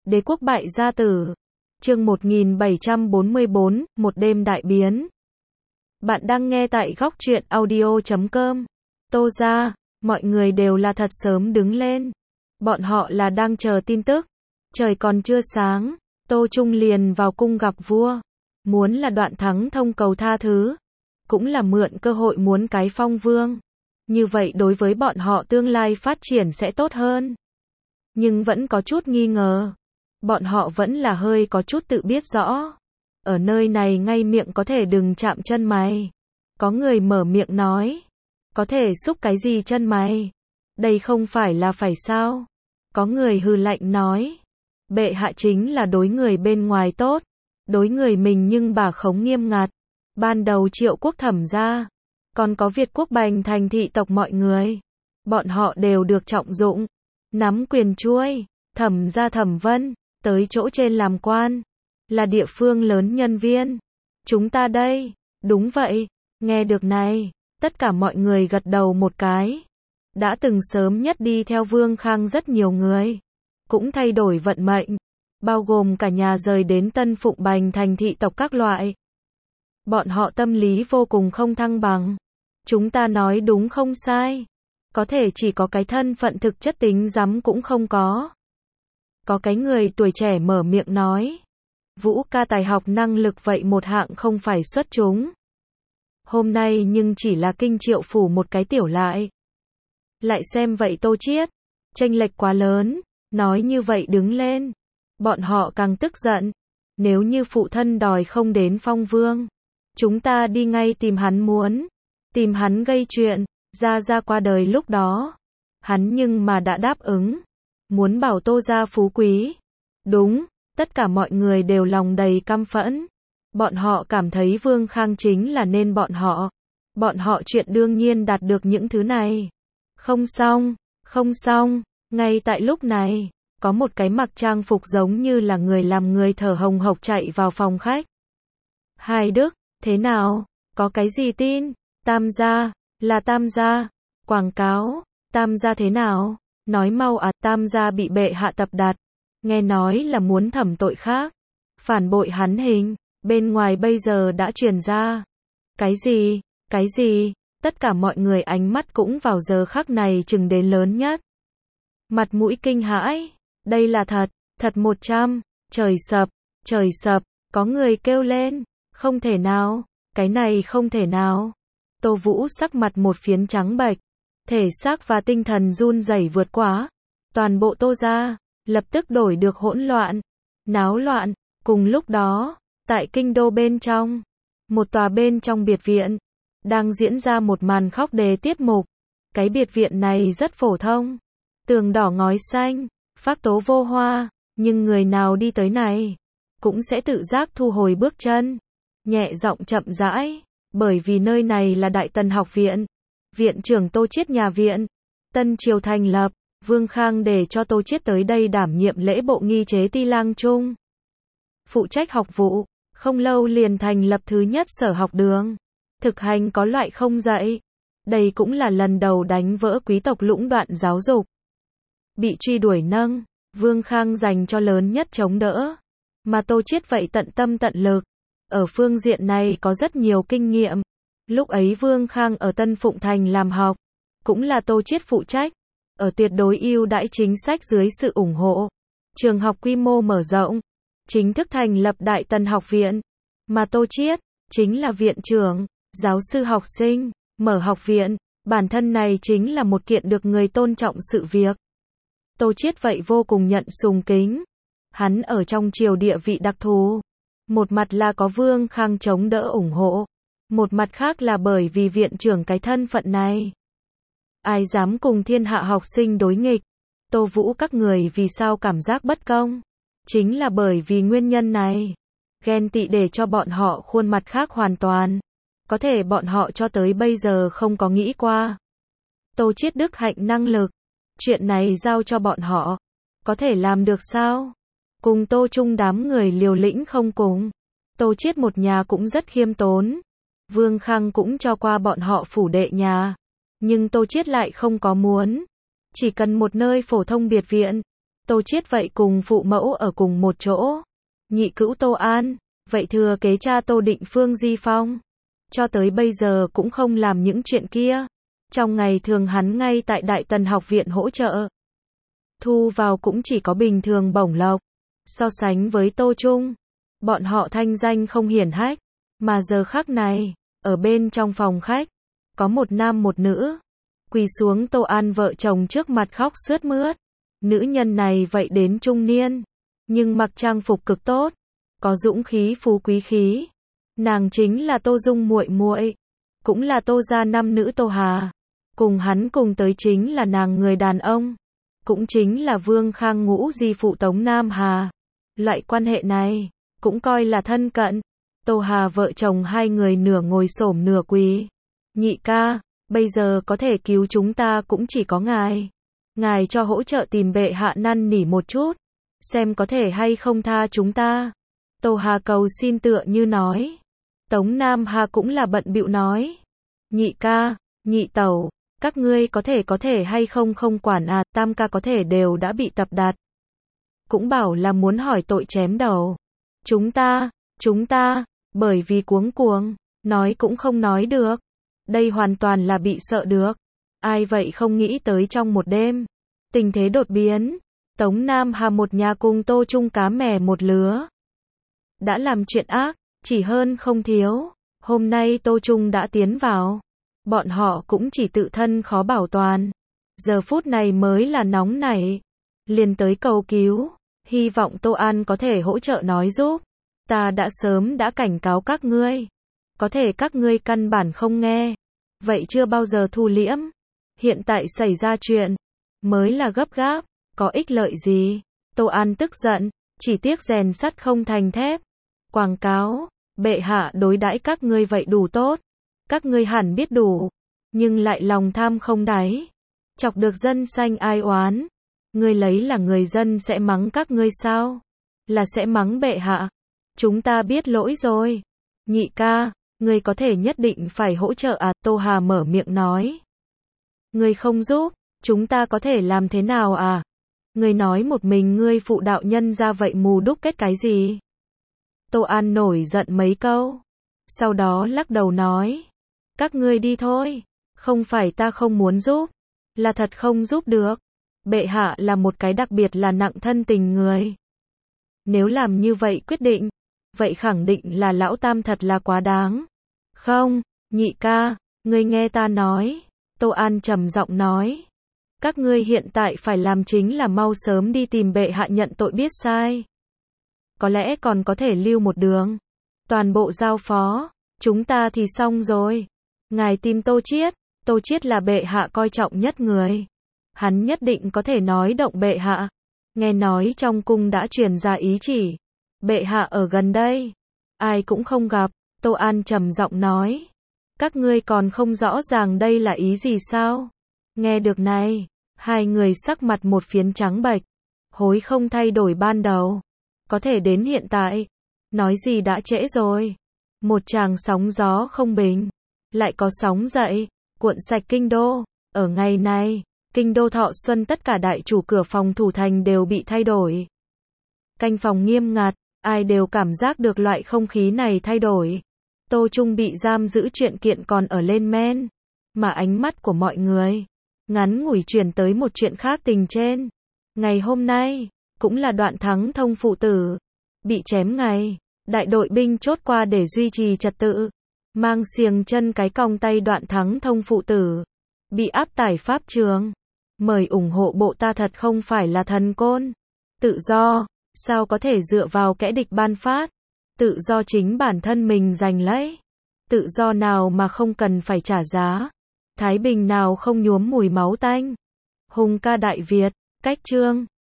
Đế quốc bại gia tử. Chương 1744, một đêm đại biến. Bạn đang nghe tại góc truyện audio.com. Tô gia, mọi người đều là thật sớm đứng lên. Bọn họ là đang chờ tin tức. Trời còn chưa sáng, Tô Trung liền vào cung gặp vua. Muốn là Đoạn Thắng thông cầu tha thứ. Cũng là mượn cơ hội muốn cái phong vương. Như vậy đối với bọn họ tương lai phát triển sẽ tốt hơn. Nhưng vẫn có chút nghi ngờ. Bọn họ vẫn là hơi có chút tự biết rõ. Ở nơi này ngay miệng có thể đừng chạm chân mày. Có người mở miệng nói. Có thể xúc cái gì chân mày? Đây không phải là phải sao? Có người hừ lạnh nói. Bệ hạ chính là đối người bên ngoài tốt. Đối người mình nhưng bà khống nghiêm ngặt. Ban đầu Triệu quốc Thẩm gia. Còn có Việt quốc Bành thành thị tộc mọi người. Bọn họ đều được trọng dụng. Nắm quyền chuôi. Thẩm gia Thẩm Vân. Tới chỗ trên làm quan. Là địa phương lớn nhân viên. Chúng ta đây. Đúng vậy. Nghe được này. Tất cả mọi người gật đầu một cái. Đã từng sớm nhất đi theo Vương Khang rất nhiều người. Cũng thay đổi vận mệnh. Bao gồm cả nhà rời đến Tân Phụng Bành thành thị tộc các loại. Bọn họ tâm lý vô cùng không thăng bằng. Chúng ta nói đúng không sai. Có thể chỉ có cái thân phận thực chất tính rắm cũng không có. Có cái người tuổi trẻ mở miệng nói. Vũ ca tài học năng lực vậy một hạng không phải xuất chúng. Hôm nay nhưng chỉ là kinh Triệu phủ một cái tiểu lại. Lại xem vậy Tô Chiết. Chênh lệch quá lớn. Nói như vậy đứng lên. Bọn họ càng tức giận. Nếu như phụ thân đòi không đến phong vương. Chúng ta đi ngay tìm hắn muốn. Tìm hắn gây chuyện. Ra qua đời lúc đó. Hắn nhưng mà đã đáp ứng. Muốn bảo Tô gia phú quý. Đúng, tất cả mọi người đều lòng đầy căm phẫn. Bọn họ cảm thấy Vương Khang chính là nên bọn họ. Bọn họ chuyện đương nhiên đạt được những thứ này. Không xong. Ngay tại lúc này, có một cái mặc trang phục giống như là người làm người thở hồng hộc chạy vào phòng khách. Hai Đức, thế nào? Có cái gì tin? Tam gia, là Tam gia. Quảng cáo, Tam gia thế nào? Nói mau à, Tam gia bị bệ hạ tập đặt. Nghe nói là muốn thẩm tội khác. Phản bội hắn hình. Bên ngoài bây giờ đã truyền ra. Cái gì? Tất cả mọi người ánh mắt cũng vào giờ khắc này chừng đến lớn nhất. Mặt mũi kinh hãi. Đây là thật 100. Trời sập. Có người kêu lên. Không thể nào. Cái này không thể nào. Tô Vũ sắc mặt một phiến trắng bệch. Thể xác và tinh thần run rẩy vượt quá. Toàn bộ Tô gia lập tức đổi được hỗn loạn, náo loạn. Cùng lúc đó, tại kinh đô bên trong, một tòa bên trong biệt viện, đang diễn ra một màn khóc đề tiết mục. Cái biệt viện này rất phổ thông, tường đỏ ngói xanh, phác tố vô hoa, nhưng người nào đi tới này, cũng sẽ tự giác thu hồi bước chân, nhẹ giọng chậm rãi, bởi vì nơi này là Đại Tần học viện. Viện trưởng Tô Chiết nhà viện, Tân Triều thành lập, Vương Khang để cho Tô Chiết tới đây đảm nhiệm lễ bộ nghi chế ti lang trung. Phụ trách học vụ, không lâu liền thành lập thứ nhất sở học đường. Thực hành có loại không dạy. Đây cũng là lần đầu đánh vỡ quý tộc lũng đoạn giáo dục. Bị truy đuổi nâng, Vương Khang dành cho lớn nhất chống đỡ. Mà Tô Chiết vậy tận tâm tận lực. Ở phương diện này có rất nhiều kinh nghiệm. Lúc ấy Vương Khang ở Tân Phụng Thành làm học, cũng là Tô Chiết phụ trách. Ở tuyệt đối ưu đãi chính sách dưới sự ủng hộ. Trường học quy mô mở rộng. Chính thức thành lập Đại Tần học viện. Mà Tô Chiết, chính là viện trưởng, giáo sư học sinh, mở học viện. Bản thân này chính là một kiện được người tôn trọng sự việc. Tô Chiết vậy vô cùng nhận sùng kính. Hắn ở trong triều địa vị đặc thù. Một mặt là có Vương Khang chống đỡ ủng hộ. Một mặt khác là bởi vì viện trưởng cái thân phận này. Ai dám cùng thiên hạ học sinh đối nghịch. Tô Vũ các người vì sao cảm giác bất công? Chính là bởi vì nguyên nhân này. Ghen tị để cho bọn họ khuôn mặt khác hoàn toàn. Có thể bọn họ cho tới bây giờ không có nghĩ qua. Tô Chiết đức hạnh năng lực. Chuyện này giao cho bọn họ. Có thể làm được sao? Cùng Tô Trung đám người liều lĩnh không cùng. Tô Chiết một nhà cũng rất khiêm tốn. Vương Khang cũng cho qua bọn họ phủ đệ nhà. Nhưng Tô Chiết lại không có muốn. Chỉ cần một nơi phổ thông biệt viện. Tô Chiết vậy cùng phụ mẫu ở cùng một chỗ. Nhị cữu Tô An, vậy thừa kế cha Tô Định Phương Di Phong. Cho tới bây giờ cũng không làm những chuyện kia. Trong ngày thường hắn ngay tại Đại Tần học viện hỗ trợ. Thu vào cũng chỉ có bình thường bổng lộc. So sánh với Tô Trung, bọn họ thanh danh không hiển hách. Mà giờ khắc này, ở bên trong phòng khách, có một nam một nữ. Quỳ xuống Tô An vợ chồng trước mặt khóc sướt mướt. Nữ nhân này vậy đến trung niên, nhưng mặc trang phục cực tốt, có dũng khí phú quý khí. Nàng chính là Tô Dung muội muội, cũng là Tô gia năm nữ Tô Hà. Cùng hắn cùng tới chính là nàng người đàn ông, cũng chính là Vương Khang Ngũ di phụ Tống Nam Hà. Loại quan hệ này cũng coi là thân cận. Tô Hà vợ chồng hai người nửa ngồi xổm nửa quỳ. Nhị ca, bây giờ có thể cứu chúng ta cũng chỉ có ngài. Ngài cho hỗ trợ tìm bệ hạ năn nỉ một chút, xem có thể hay không tha chúng ta. Tô Hà cầu xin tựa như nói. Tống Nam Hà cũng là bận bịu nói. Nhị ca, nhị tẩu, các ngươi có thể hay không không quản à, tam ca có thể đều đã bị tập đặt. Cũng bảo là muốn hỏi tội chém đầu. Chúng ta, bởi vì cuống cuồng, nói cũng không nói được. Đây hoàn toàn là bị sợ được. Ai vậy không nghĩ tới trong một đêm, tình thế đột biến, Tống Nam Hà một nhà cùng Tô Trung cá mè một lứa. Đã làm chuyện ác, chỉ hơn không thiếu. Hôm nay Tô Trung đã tiến vào, bọn họ cũng chỉ tự thân khó bảo toàn. Giờ phút này mới là nóng nảy, liền tới cầu cứu, hy vọng Tô An có thể hỗ trợ nói giúp. Ta đã sớm đã cảnh cáo các ngươi, có thể các ngươi căn bản không nghe, vậy chưa bao giờ thu liễm. Hiện tại xảy ra chuyện, mới là gấp gáp, có ích lợi gì? Tô An tức giận, chỉ tiếc rèn sắt không thành thép. Quảng cáo, bệ hạ đối đãi các ngươi vậy đủ tốt, các ngươi hẳn biết đủ, nhưng lại lòng tham không đáy, chọc được dân sanh ai oán. Ngươi lấy là người dân sẽ mắng các ngươi sao? Là sẽ mắng bệ hạ. Chúng ta biết lỗi rồi. Nhị ca, ngươi có thể nhất định phải hỗ trợ à? Tô Hà mở miệng nói. Ngươi không giúp, chúng ta có thể làm thế nào à? Ngươi nói một mình ngươi phụ đạo nhân ra vậy mù đúc kết cái gì? Tô An nổi giận mấy câu, sau đó lắc đầu nói. Các ngươi đi thôi, không phải ta không muốn giúp, là thật không giúp được. Bệ hạ là một cái đặc biệt là nặng thân tình người. Nếu làm như vậy quyết định, vậy khẳng định là lão tam thật là quá đáng. Không, nhị ca, ngươi nghe ta nói. Tô An trầm giọng nói. Các ngươi hiện tại phải làm chính là mau sớm đi tìm bệ hạ nhận tội biết sai. Có lẽ còn có thể lưu một đường. Toàn bộ giao phó, chúng ta thì xong rồi. Ngài tìm Tô Chiết là bệ hạ coi trọng nhất người. Hắn nhất định có thể nói động bệ hạ. Nghe nói trong cung đã truyền ra ý chỉ. Bệ hạ ở gần đây. Ai cũng không gặp. Tô An trầm giọng nói. Các ngươi còn không rõ ràng đây là ý gì sao? Nghe được này, hai người sắc mặt một phiến trắng bệch. Hối không thay đổi ban đầu. Có thể đến hiện tại. Nói gì đã trễ rồi. Một tràng sóng gió không bình. Lại có sóng dậy. Cuộn sạch kinh đô. Ở ngày này, kinh đô Thọ Xuân tất cả đại chủ cửa phòng thủ thành đều bị thay đổi. Canh phòng nghiêm ngặt. Ai đều cảm giác được loại không khí này thay đổi. Tô Trung bị giam giữ chuyện kiện còn ở lên men. Mà ánh mắt của mọi người ngắn ngủi chuyển tới một chuyện khác tình trên. Ngày hôm nay, cũng là Đoạn Thắng Thông phụ tử bị chém ngày. Đại đội binh chốt qua để duy trì trật tự. Mang xiềng chân cái còng tay Đoạn Thắng Thông phụ tử bị áp tải pháp trường. Mời ủng hộ bộ ta thật không phải là thần côn. Tự do, sao có thể dựa vào kẻ địch ban phát. Tự do chính bản thân mình giành lấy. Tự do nào mà không cần phải trả giá. Thái bình nào không nhuốm mùi máu tanh. Hùng ca Đại Việt, cách chương